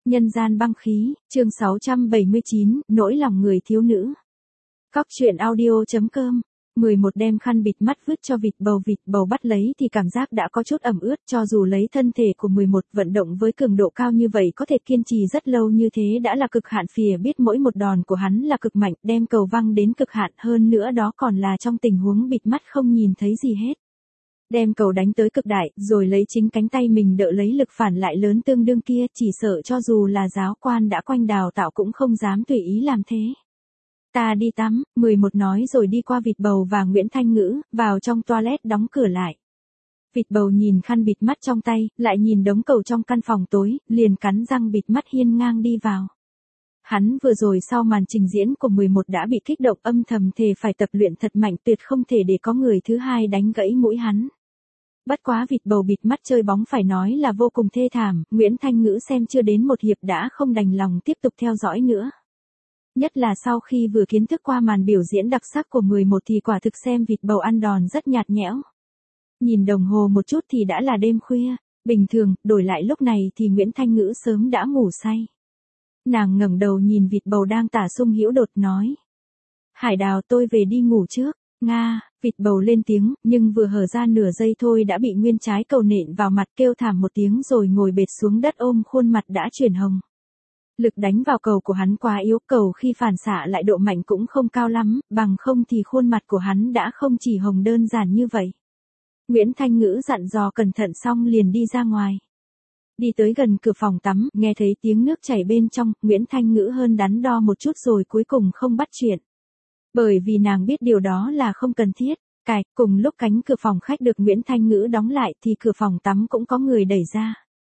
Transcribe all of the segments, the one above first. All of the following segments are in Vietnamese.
Nhân gian băng khí, chương 679, nỗi lòng người thiếu nữ. Cóc truyện audio.com. 11 đem khăn bịt mắt vứt cho vịt bầu bắt lấy thì cảm giác đã có chút ẩm ướt, cho dù lấy thân thể của 11 vận động với cường độ cao như vậy có thể kiên trì rất lâu như thế đã là cực hạn. Phìa biết mỗi một đòn của hắn là cực mạnh, đem cầu văng đến cực hạn, hơn nữa đó còn là trong tình huống bịt mắt không nhìn thấy gì hết. Đem cầu đánh tới cực đại, rồi lấy chính cánh tay mình đỡ lấy lực phản lại lớn tương đương kia, chỉ sợ cho dù là giáo quan đã quanh đào tạo cũng không dám tùy ý làm thế. Ta đi tắm, 11 nói rồi đi qua vịt bầu và Nguyễn Thanh Ngữ, vào trong toilet đóng cửa lại. Vịt bầu nhìn khăn bịt mắt trong tay, lại nhìn đống cầu trong căn phòng tối, liền cắn răng bịt mắt hiên ngang đi vào. Hắn vừa rồi sau màn trình diễn của 11 đã bị kích động, âm thầm thề phải tập luyện thật mạnh, tuyệt không thể để có người thứ hai đánh gãy mũi hắn. Bất quá vịt bầu bịt mắt chơi bóng phải nói là vô cùng thê thảm, Nguyễn Thanh Ngữ xem chưa đến một hiệp đã không đành lòng tiếp tục theo dõi nữa. Nhất là sau khi vừa kiến thức qua màn biểu diễn đặc sắc của 11 thì quả thực xem vịt bầu ăn đòn rất nhạt nhẽo. Nhìn đồng hồ một chút thì đã là đêm khuya, bình thường, đổi lại lúc này thì Nguyễn Thanh Ngữ sớm đã ngủ say. Nàng ngẩng đầu nhìn vịt bầu đang tả sung hữu đột nói. Hải Đào, tôi về đi ngủ trước. Nga, vịt bầu lên tiếng, nhưng vừa hở ra nửa giây thôi đã bị nguyên trái cầu nện vào mặt, kêu thảm một tiếng rồi ngồi bệt xuống đất ôm khuôn mặt đã chuyển hồng. Lực đánh vào cầu của hắn quá yếu, cầu khi phản xạ lại độ mạnh cũng không cao lắm, bằng không thì khuôn mặt của hắn đã không chỉ hồng đơn giản như vậy. Nguyễn Thanh Ngữ dặn dò cẩn thận xong liền đi ra ngoài. Đi tới gần cửa phòng tắm, nghe thấy tiếng nước chảy bên trong, Nguyễn Thanh Ngữ hơn đắn đo một chút rồi cuối cùng không bắt chuyện. Bởi vì nàng biết điều đó là không cần thiết. Cùng lúc cánh cửa phòng khách được Nguyễn Thanh Ngữ đóng lại thì cửa phòng tắm cũng có người đẩy ra.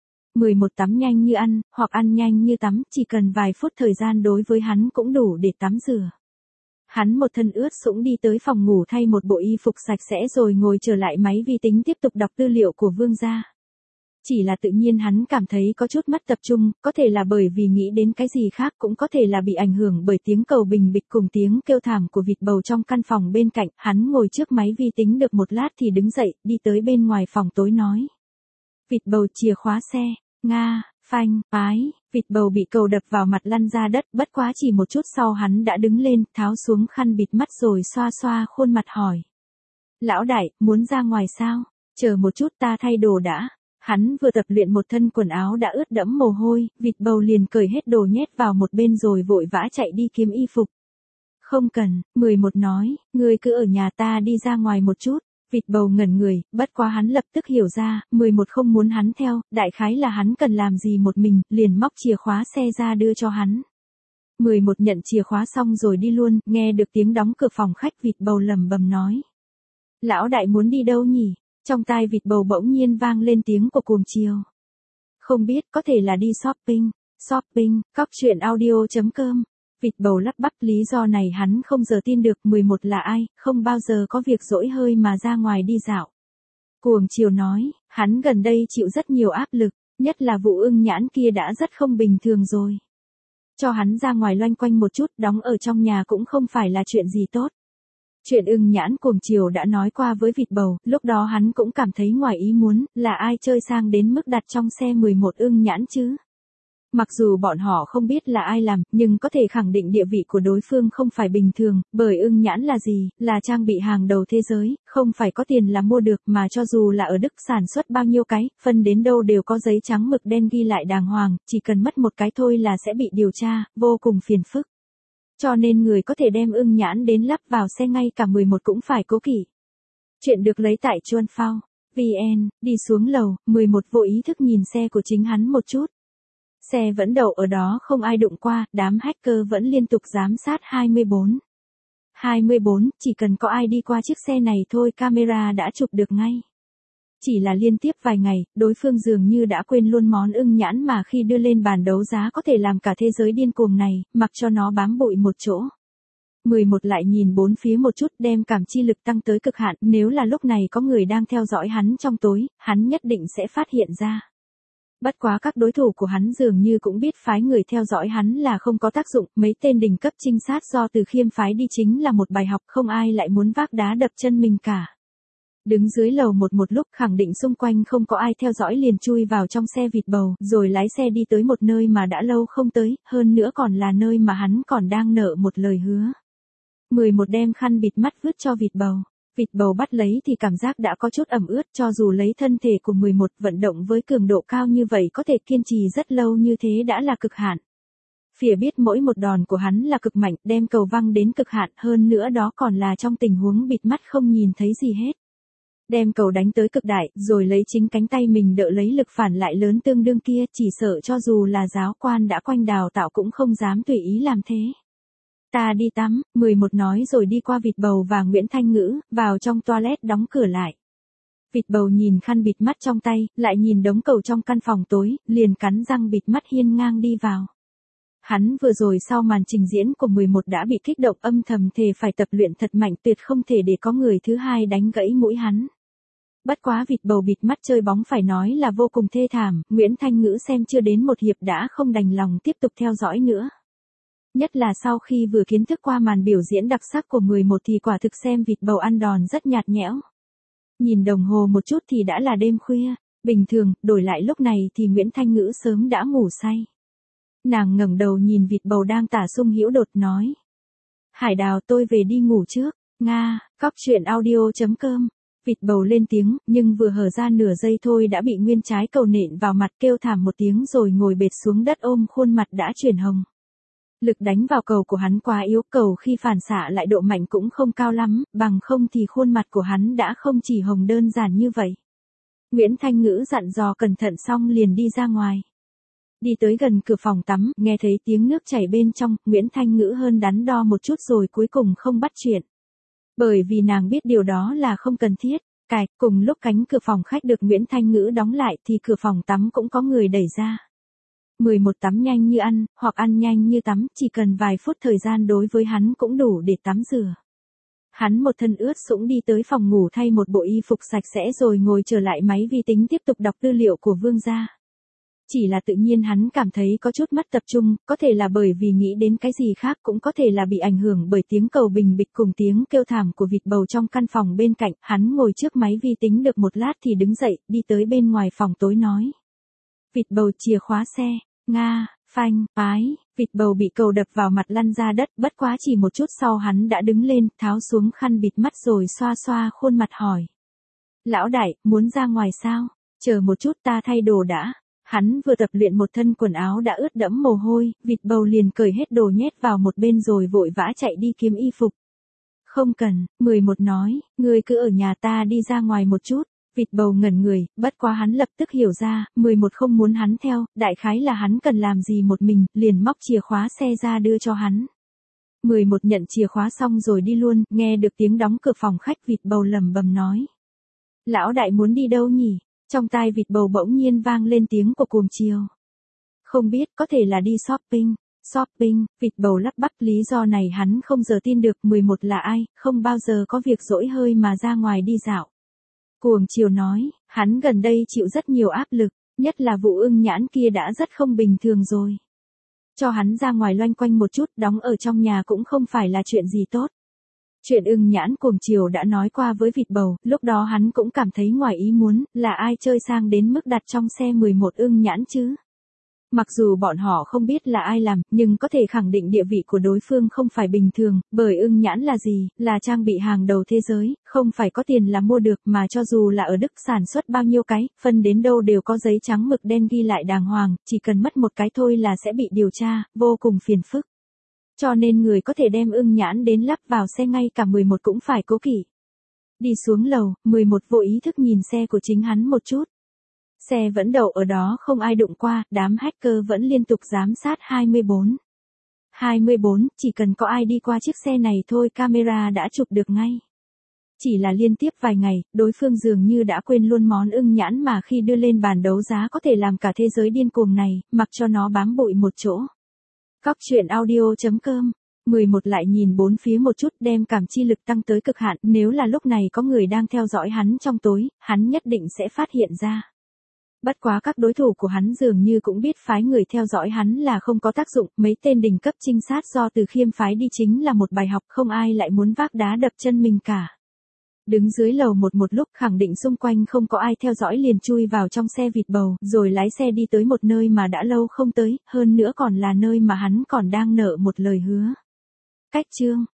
11 tắm nhanh như ăn, hoặc ăn nhanh như tắm, chỉ cần vài phút thời gian đối với hắn cũng đủ để tắm rửa. Hắn một thân ướt sũng đi tới phòng ngủ thay một bộ y phục sạch sẽ rồi ngồi trở lại máy vi tính tiếp tục đọc tư liệu của Vương gia. Chỉ là tự nhiên hắn cảm thấy có chút mất tập trung, có thể là bởi vì nghĩ đến cái gì khác, cũng có thể là bị ảnh hưởng bởi tiếng cầu bình bịch cùng tiếng kêu thảm của vịt bầu trong căn phòng bên cạnh. Hắn ngồi trước máy vi tính được một lát thì đứng dậy, đi tới bên ngoài phòng tối nói. Vịt bầu, chìa khóa xe. Nga, phanh, ái, vịt bầu bị cầu đập vào mặt lăn ra đất, bất quá chỉ một chút sau hắn đã đứng lên, tháo xuống khăn bịt mắt rồi xoa xoa khuôn mặt hỏi. Lão đại, muốn ra ngoài sao? Chờ một chút, ta thay đồ đã. Hắn vừa tập luyện một thân quần áo đã ướt đẫm mồ hôi, vịt bầu liền cởi hết đồ nhét vào một bên rồi vội vã chạy đi kiếm y phục. Không cần, 11 nói, ngươi cứ ở nhà, ta đi ra ngoài một chút. Vịt bầu ngẩn người, bất quá hắn lập tức hiểu ra, 11 không muốn hắn theo, đại khái là hắn cần làm gì một mình, liền móc chìa khóa xe ra đưa cho hắn. 11 nhận chìa khóa xong rồi đi luôn, nghe được tiếng đóng cửa phòng khách vịt bầu lẩm bẩm nói. Lão đại muốn đi đâu nhỉ? Trong tai vịt bầu bỗng nhiên vang lên tiếng của cuồng chiều. Không biết, có thể là đi shopping, cóc truyện audio.com. Vịt bầu lắp bắp, lý do này hắn không giờ tin được. 11 là ai, không bao giờ có việc dỗi hơi mà ra ngoài đi dạo. Cuồng chiều nói, hắn gần đây chịu rất nhiều áp lực, nhất là vụ Ưng Nhãn kia đã rất không bình thường rồi. Cho hắn ra ngoài loanh quanh một chút, đóng ở trong nhà cũng không phải là chuyện gì tốt. Chuyện Ưng Nhãn cuồng chiều đã nói qua với vịt bầu, lúc đó hắn cũng cảm thấy ngoài ý muốn, là ai chơi sang đến mức đặt trong xe 11 Ưng Nhãn chứ. Mặc dù bọn họ không biết là ai làm, nhưng có thể khẳng định địa vị của đối phương không phải bình thường, bởi Ưng Nhãn là gì, là trang bị hàng đầu thế giới, không phải có tiền là mua được, mà cho dù là ở Đức sản xuất bao nhiêu cái, phân đến đâu đều có giấy trắng mực đen ghi lại đàng hoàng, chỉ cần mất một cái thôi là sẽ bị điều tra, vô cùng phiền phức. Cho nên người có thể đem Ưng Nhãn đến lắp vào xe ngay cả 11 cũng phải cố kỵ. Chuyện được lấy tại Chuanphao VN, đi xuống lầu, 11 vô ý thức nhìn xe của chính hắn một chút. Xe vẫn đậu ở đó không ai đụng qua, đám hacker vẫn liên tục giám sát 24. Chỉ cần có ai đi qua chiếc xe này thôi camera đã chụp được ngay. Chỉ là liên tiếp vài ngày, đối phương dường như đã quên luôn món Ưng Nhãn mà khi đưa lên bàn đấu giá có thể làm cả thế giới điên cuồng này, mặc cho nó bám bụi một chỗ. 11 lại nhìn bốn phía một chút, đem cảm chi lực tăng tới cực hạn, nếu là lúc này có người đang theo dõi hắn trong tối, hắn nhất định sẽ phát hiện ra. Bất quá các đối thủ của hắn dường như cũng biết phái người theo dõi hắn là không có tác dụng, mấy tên đỉnh cấp trinh sát do Từ Khiêm phái đi chính là một bài học, không ai lại muốn vác đá đập chân mình cả. Đứng dưới lầu một lúc khẳng định xung quanh không có ai theo dõi liền chui vào trong xe vịt bầu, rồi lái xe đi tới một nơi mà đã lâu không tới, hơn nữa còn là nơi mà hắn còn đang nợ một lời hứa. 11 đem khăn bịt mắt vứt cho vịt bầu. Vịt bầu bắt lấy thì cảm giác đã có chút ẩm ướt, cho dù lấy thân thể của 11 vận động với cường độ cao như vậy có thể kiên trì rất lâu như thế đã là cực hạn. Phỉa biết mỗi một đòn của hắn là cực mạnh, đem cầu văng đến cực hạn, hơn nữa đó còn là trong tình huống bịt mắt không nhìn thấy gì hết. Đem cầu đánh tới cực đại, rồi lấy chính cánh tay mình đỡ lấy lực phản lại lớn tương đương kia, chỉ sợ cho dù là giáo quan đã quanh đào tạo cũng không dám tùy ý làm thế. Ta đi tắm, 11 nói rồi đi qua vịt bầu và Nguyễn Thanh Ngữ, vào trong toilet đóng cửa lại. Vịt bầu nhìn khăn bịt mắt trong tay, lại nhìn đống cầu trong căn phòng tối, liền cắn răng bịt mắt hiên ngang đi vào. Hắn vừa rồi sau màn trình diễn của 11 đã bị kích động, âm thầm thề phải tập luyện thật mạnh, tuyệt không thể để có người thứ hai đánh gãy mũi hắn. Bất quá vịt bầu bịt mắt chơi bóng phải nói là vô cùng thê thảm, Nguyễn Thanh Ngữ xem chưa đến một hiệp đã không đành lòng tiếp tục theo dõi nữa. Nhất là sau khi vừa kiến thức qua màn biểu diễn đặc sắc của 11 thì quả thực xem vịt bầu ăn đòn rất nhạt nhẽo. Nhìn đồng hồ một chút thì đã là đêm khuya, bình thường, đổi lại lúc này thì Nguyễn Thanh Ngữ sớm đã ngủ say. Nàng ngẩng đầu nhìn vịt bầu đang tả sung hữu đột nói. Hải Đào, tôi về đi ngủ trước. Nga, coctruyện.audio.com. Vịt bầu lên tiếng, nhưng vừa hở ra nửa giây thôi đã bị nguyên trái cầu nện vào mặt, kêu thảm một tiếng rồi ngồi bệt xuống đất ôm khuôn mặt đã chuyển hồng. Lực đánh vào cầu của hắn quá yếu, cầu khi phản xạ lại độ mạnh cũng không cao lắm, bằng không thì khuôn mặt của hắn đã không chỉ hồng đơn giản như vậy. Nguyễn Thanh Ngữ dặn dò cẩn thận xong liền đi ra ngoài. Đi tới gần cửa phòng tắm, nghe thấy tiếng nước chảy bên trong, Nguyễn Thanh Ngữ hơn đắn đo một chút rồi cuối cùng không bắt chuyện. Bởi vì nàng biết điều đó là không cần thiết. Cùng lúc cánh cửa phòng khách được Nguyễn Thanh Ngữ đóng lại thì cửa phòng tắm cũng có người đẩy ra. 11 tắm nhanh như ăn, hoặc ăn nhanh như tắm, chỉ cần vài phút thời gian đối với hắn cũng đủ để tắm rửa. Hắn một thân ướt sũng đi tới phòng ngủ thay một bộ y phục sạch sẽ rồi ngồi trở lại máy vi tính tiếp tục đọc tư liệu của Vương gia. Chỉ là tự nhiên hắn cảm thấy có chút mất tập trung, có thể là bởi vì nghĩ đến cái gì khác, cũng có thể là bị ảnh hưởng bởi tiếng cầu bình bịch cùng tiếng kêu thảm của vịt bầu trong căn phòng bên cạnh. Hắn ngồi trước máy vi tính được một lát thì đứng dậy, đi tới bên ngoài phòng tối nói. Vịt bầu, chìa khóa xe. Nga, phanh, ái, vịt bầu bị cầu đập vào mặt lăn ra đất, bất quá chỉ một chút sau hắn đã đứng lên, tháo xuống khăn bịt mắt rồi xoa xoa khuôn mặt hỏi. Lão đại, muốn ra ngoài sao? Chờ một chút, ta thay đồ đã. Hắn vừa tập luyện một thân quần áo đã ướt đẫm mồ hôi, vịt bầu liền cởi hết đồ nhét vào một bên rồi vội vã chạy đi kiếm y phục. Không cần, 11 nói, ngươi cứ ở nhà, ta đi ra ngoài một chút. Vịt bầu ngẩn người, bất quá hắn lập tức hiểu ra, 11 không muốn hắn theo, đại khái là hắn cần làm gì một mình, liền móc chìa khóa xe ra đưa cho hắn. 11 nhận chìa khóa xong rồi đi luôn, nghe được tiếng đóng cửa phòng khách, vịt bầu lẩm bẩm nói. Lão đại muốn đi đâu nhỉ? Trong tai vịt bầu bỗng nhiên vang lên tiếng của cuồng chiều. Không biết, có thể là đi shopping. Shopping, vịt bầu lắp bắp, lý do này hắn không giờ tin được. 11 là ai, không bao giờ có việc dỗi hơi mà ra ngoài đi dạo. Cuồng chiều nói, hắn gần đây chịu rất nhiều áp lực, nhất là vụ Ưng Nhãn kia đã rất không bình thường rồi. Cho hắn ra ngoài loanh quanh một chút, đóng ở trong nhà cũng không phải là chuyện gì tốt. Chuyện Ưng Nhãn cuồng chiều đã nói qua với vịt bầu, lúc đó hắn cũng cảm thấy ngoài ý muốn, là ai chơi sang đến mức đặt trong xe 11 Ưng Nhãn chứ. Mặc dù bọn họ không biết là ai làm, nhưng có thể khẳng định địa vị của đối phương không phải bình thường, bởi Ưng Nhãn là gì, là trang bị hàng đầu thế giới, không phải có tiền là mua được, mà cho dù là ở Đức sản xuất bao nhiêu cái, phân đến đâu đều có giấy trắng mực đen ghi lại đàng hoàng, chỉ cần mất một cái thôi là sẽ bị điều tra, vô cùng phiền phức. Cho nên người có thể đem Ưng Nhãn đến lắp vào xe ngay cả 11 cũng phải cố kỵ. Đi xuống lầu, 11 vô ý thức nhìn xe của chính hắn một chút. Xe vẫn đậu ở đó không ai đụng qua, đám hacker vẫn liên tục giám sát 24. 24, chỉ cần có ai đi qua chiếc xe này thôi camera đã chụp được ngay. Chỉ là liên tiếp vài ngày, đối phương dường như đã quên luôn món Ưng Nhãn mà khi đưa lên bàn đấu giá có thể làm cả thế giới điên cuồng này, mặc cho nó bám bụi một chỗ. Coctruyện.audio.com. 11 lại nhìn bốn phía một chút, đem cảm chi lực tăng tới cực hạn, nếu là lúc này có người đang theo dõi hắn trong tối, hắn nhất định sẽ phát hiện ra. Bất quá các đối thủ của hắn dường như cũng biết phái người theo dõi hắn là không có tác dụng, mấy tên đỉnh cấp trinh sát do Từ Khiêm phái đi chính là một bài học, không ai lại muốn vác đá đập chân mình cả. Đứng dưới lầu một lúc khẳng định xung quanh không có ai theo dõi liền chui vào trong xe vịt bầu, rồi lái xe đi tới một nơi mà đã lâu không tới, hơn nữa còn là nơi mà hắn còn đang nợ một lời hứa. Cách chương